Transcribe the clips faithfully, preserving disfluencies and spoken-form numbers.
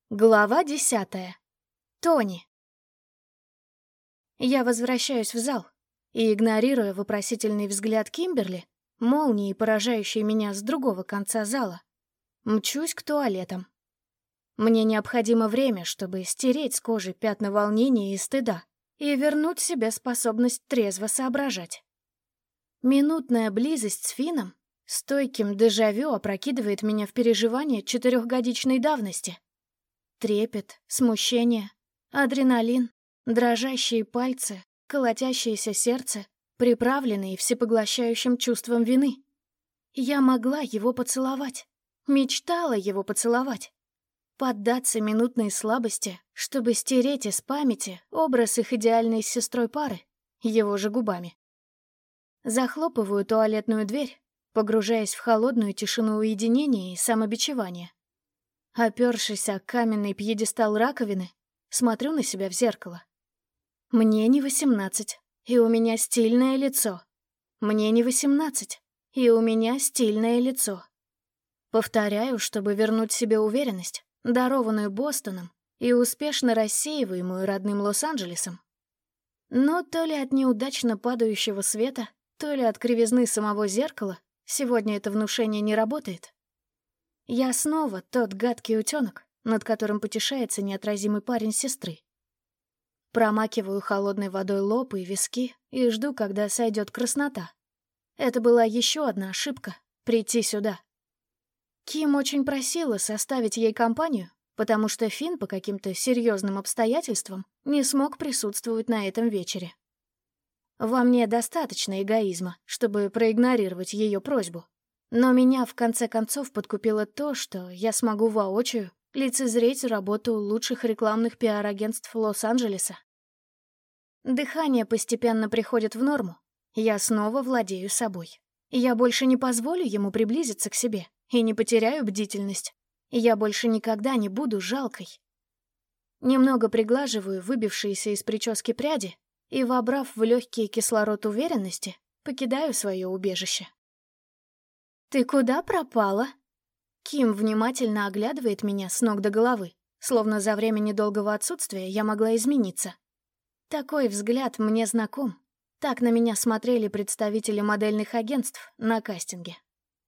Глава десятая. Тони. Я возвращаюсь в зал и, игнорируя вопросительный взгляд Кимберли, молнией поражающей меня с другого конца зала, мчусь к туалетам. Мне необходимо время, чтобы стереть с кожи пятна волнения и стыда и вернуть себе способность трезво соображать. Минутная близость с Финном стойким дежавю опрокидывает меня в переживания четырехгодичной давности. Трепет, смущение, адреналин, дрожащие пальцы, колотящееся сердце, приправленные всепоглощающим чувством вины. Я могла его поцеловать, мечтала его поцеловать, поддаться минутной слабости, чтобы стереть из памяти образ их идеальной с сестрой пары, его же губами. Захлопываю туалетную дверь, погружаясь в холодную тишину уединения и самобичевания. Опёршись о каменный пьедестал раковины, смотрю на себя в зеркало. Мне не восемнадцать, и у меня стильное лицо. Мне не восемнадцать, и у меня стильное лицо. Повторяю, чтобы вернуть себе уверенность, дарованную Бостоном и успешно рассеиваемую родным Лос-Анджелесом. Но то ли от неудачно падающего света, то ли от кривизны самого зеркала сегодня это внушение не работает. Я снова тот гадкий утёнок, над которым потешается неотразимый парень сестры. Промакиваю холодной водой лоб и виски и жду, когда сойдет краснота. Это была еще одна ошибка — прийти сюда. Ким очень просила составить ей компанию, потому что Финн по каким-то серьезным обстоятельствам не смог присутствовать на этом вечере. Во мне достаточно эгоизма, чтобы проигнорировать ее просьбу. Но меня в конце концов подкупило то, что я смогу воочию лицезреть работу лучших рекламных пиар-агентств Лос-Анджелеса. Дыхание постепенно приходит в норму. Я снова владею собой. Я больше не позволю ему приблизиться к себе и не потеряю бдительность. Я больше никогда не буду жалкой. Немного приглаживаю выбившиеся из прически пряди и, вобрав в легкий кислород уверенности, покидаю свое убежище. «Ты куда пропала?» Ким внимательно оглядывает меня с ног до головы, словно за время недолгого отсутствия я могла измениться. Такой взгляд мне знаком. Так на меня смотрели представители модельных агентств на кастинге.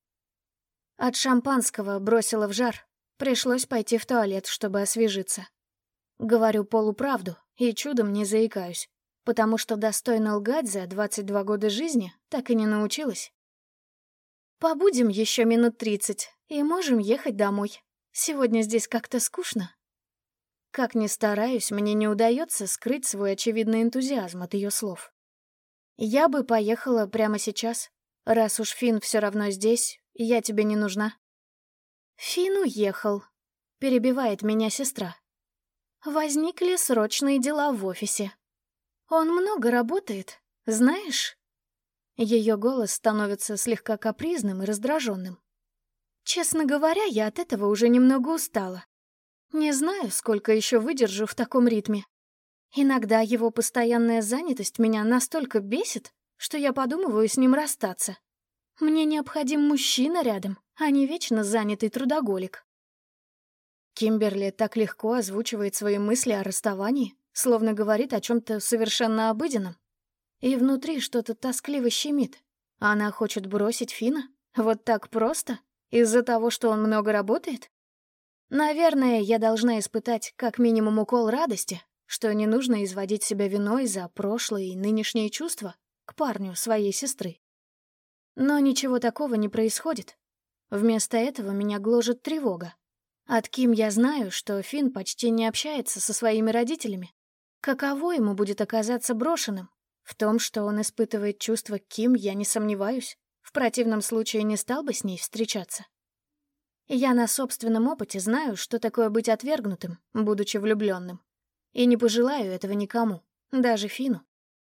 От шампанского бросила в жар. Пришлось пойти в туалет, чтобы освежиться. Говорю полуправду и чудом не заикаюсь, потому что достойно лгать за двадцать два года жизни так и не научилась. «Побудем еще минут тридцать, и можем ехать домой. Сегодня здесь как-то скучно». Как ни стараюсь, мне не удается скрыть свой очевидный энтузиазм от ее слов. «Я бы поехала прямо сейчас. Раз уж Финн все равно здесь, я тебе не нужна». «Финн уехал», — перебивает меня сестра. «Возникли срочные дела в офисе. Он много работает, знаешь?» Ее голос становится слегка капризным и раздраженным. Честно говоря, я от этого уже немного устала. Не знаю, сколько еще выдержу в таком ритме. Иногда его постоянная занятость меня настолько бесит, что я подумываю с ним расстаться. Мне необходим мужчина рядом, а не вечно занятый трудоголик. Кимберли так легко озвучивает свои мысли о расставании, словно говорит о чем-то совершенно обыденном. И внутри что-то тоскливо щемит. Она хочет бросить Финна? Вот так просто? Из-за того, что он много работает? Наверное, я должна испытать как минимум укол радости, что не нужно изводить себя виной за прошлые и нынешние чувства к парню своей сестры. Но ничего такого не происходит. Вместо этого меня гложет тревога. От Ким я знаю, что Финн почти не общается со своими родителями. Каково ему будет оказаться брошенным? В том, что он испытывает чувства к Ким, я не сомневаюсь. В противном случае не стал бы с ней встречаться. Я на собственном опыте знаю, что такое быть отвергнутым, будучи влюбленным. И не пожелаю этого никому, даже Фину.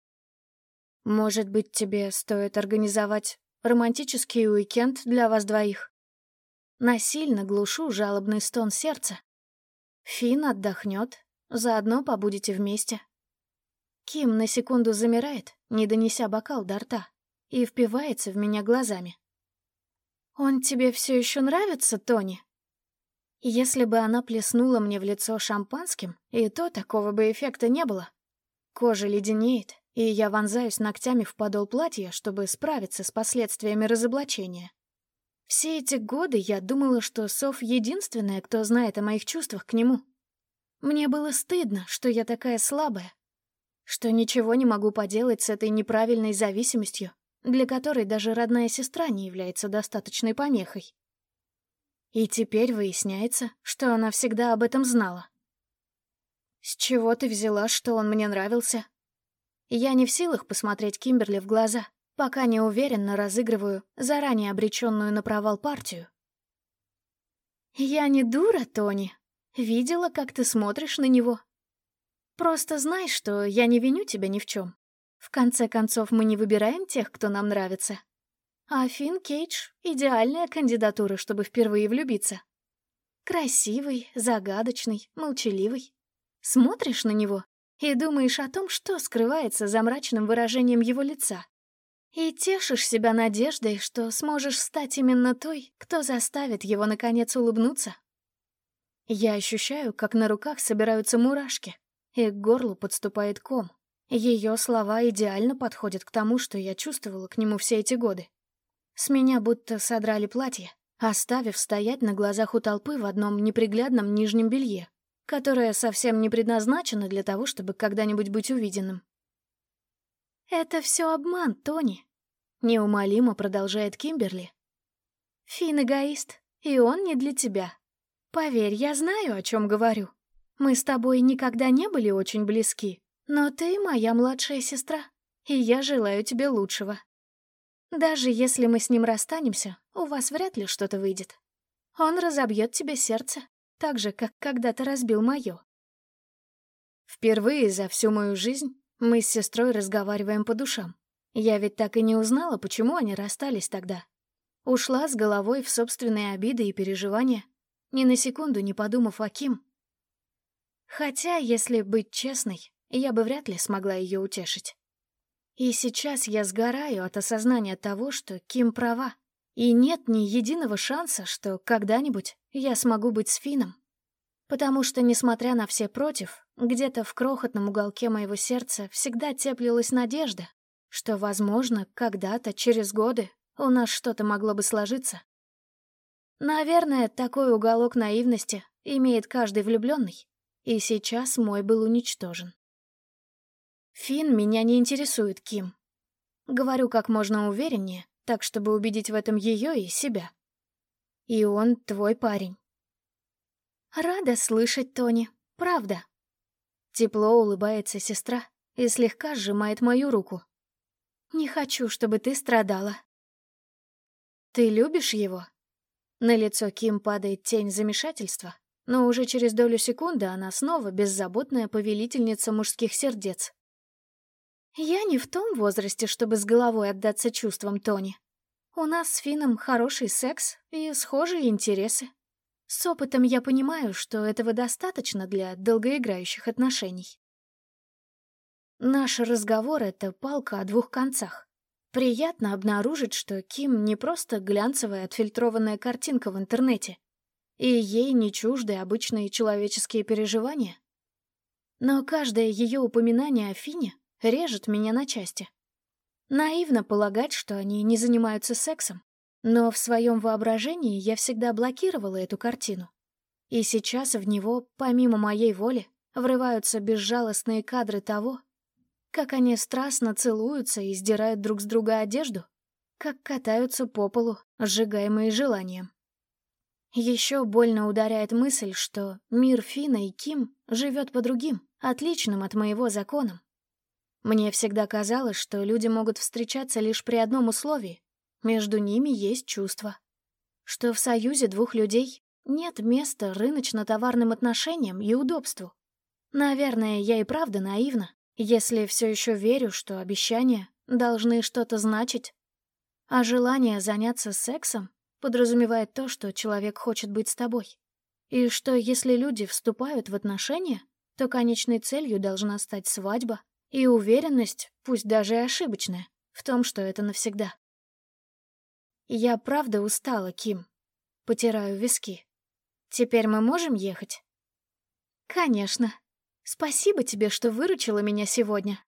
Может быть, тебе стоит организовать романтический уикенд для вас двоих? Насильно глушу жалобный стон сердца. Фин отдохнет, заодно побудете вместе. Ким на секунду замирает, не донеся бокал до рта, и впивается в меня глазами. «Он тебе все еще нравится, Тони?» Если бы она плеснула мне в лицо шампанским, и то такого бы эффекта не было. Кожа леденеет, и я вонзаюсь ногтями в подол платья, чтобы справиться с последствиями разоблачения. Все эти годы я думала, что Соф единственная, кто знает о моих чувствах к нему. Мне было стыдно, что я такая слабая, что ничего не могу поделать с этой неправильной зависимостью, для которой даже родная сестра не является достаточной помехой. И теперь выясняется, что она всегда об этом знала. «С чего ты взяла, что он мне нравился?» Я не в силах посмотреть Кимберли в глаза, пока не уверенно разыгрываю заранее обреченную на провал партию. «Я не дура, Тони. Видела, как ты смотришь на него. Просто знай, что я не виню тебя ни в чем. В конце концов, мы не выбираем тех, кто нам нравится. А Финн Кейдж — идеальная кандидатура, чтобы впервые влюбиться. Красивый, загадочный, молчаливый. Смотришь на него и думаешь о том, что скрывается за мрачным выражением его лица. И тешишь себя надеждой, что сможешь стать именно той, кто заставит его, наконец, улыбнуться. Я ощущаю, как на руках собираются мурашки, и к горлу подступает ком. Ее слова идеально подходят к тому, что я чувствовала к нему все эти годы. С меня будто содрали платье, оставив стоять на глазах у толпы в одном неприглядном нижнем белье, которое совсем не предназначено для того, чтобы когда-нибудь быть увиденным. «Это все обман, Тони», — неумолимо продолжает Кимберли. «Финн эгоист, и он не для тебя. Поверь, я знаю, о чем говорю. Мы с тобой никогда не были очень близки, но ты моя младшая сестра, и я желаю тебе лучшего. Даже если мы с ним расстанемся, у вас вряд ли что-то выйдет. Он разобьет тебе сердце, так же, как когда-то разбил мое». Впервые за всю мою жизнь мы с сестрой разговариваем по душам. Я ведь так и не узнала, почему они расстались тогда. Ушла с головой в собственные обиды и переживания, ни на секунду не подумав о Ким. Хотя, если быть честной, я бы вряд ли смогла ее утешить. И сейчас я сгораю от осознания того, что Ким права, и нет ни единого шанса, что когда-нибудь я смогу быть с Финном. Потому что, несмотря на все против, где-то в крохотном уголке моего сердца всегда теплилась надежда, что, возможно, когда-то, через годы, у нас что-то могло бы сложиться. Наверное, такой уголок наивности имеет каждый влюбленный, и сейчас мой был уничтожен. Финн меня не интересует, Ким. Говорю как можно увереннее, так, чтобы убедить в этом ее и себя. И он твой парень. Рада слышать, Тони, правда. Тепло улыбается сестра и слегка сжимает мою руку. Не хочу, чтобы ты страдала. Ты любишь его? На лицо Ким падает тень замешательства, но уже через долю секунды она снова беззаботная повелительница мужских сердец. Я не в том возрасте, чтобы с головой отдаться чувствам, Тони. У нас с Финном хороший секс и схожие интересы. С опытом я понимаю, что этого достаточно для долгоиграющих отношений. Наш разговор — это палка о двух концах. Приятно обнаружить, что Ким не просто глянцевая отфильтрованная картинка в интернете, и ей не чужды обычные человеческие переживания. Но каждое ее упоминание о Фине режет меня на части. Наивно полагать, что они не занимаются сексом, но в своем воображении я всегда блокировала эту картину. И сейчас в него, помимо моей воли, врываются безжалостные кадры того, как они страстно целуются и сдирают друг с друга одежду, как катаются по полу, сжигаемые желанием. Еще больно ударяет мысль, что мир Финна и Ким живет по другим, отличным от моего законам. Мне всегда казалось, что люди могут встречаться лишь при одном условии — между ними есть чувства. Что в союзе двух людей нет места рыночно-товарным отношениям и удобству. Наверное, я и правда наивна, если все еще верю, что обещания должны что-то значить, а желание заняться сексом подразумевает то, что человек хочет быть с тобой, и что если люди вступают в отношения, то конечной целью должна стать свадьба и уверенность, пусть даже и ошибочная, в том, что это навсегда. Я правда устала, Ким. Потираю виски. Теперь мы можем ехать?» «Конечно. Спасибо тебе, что выручила меня сегодня».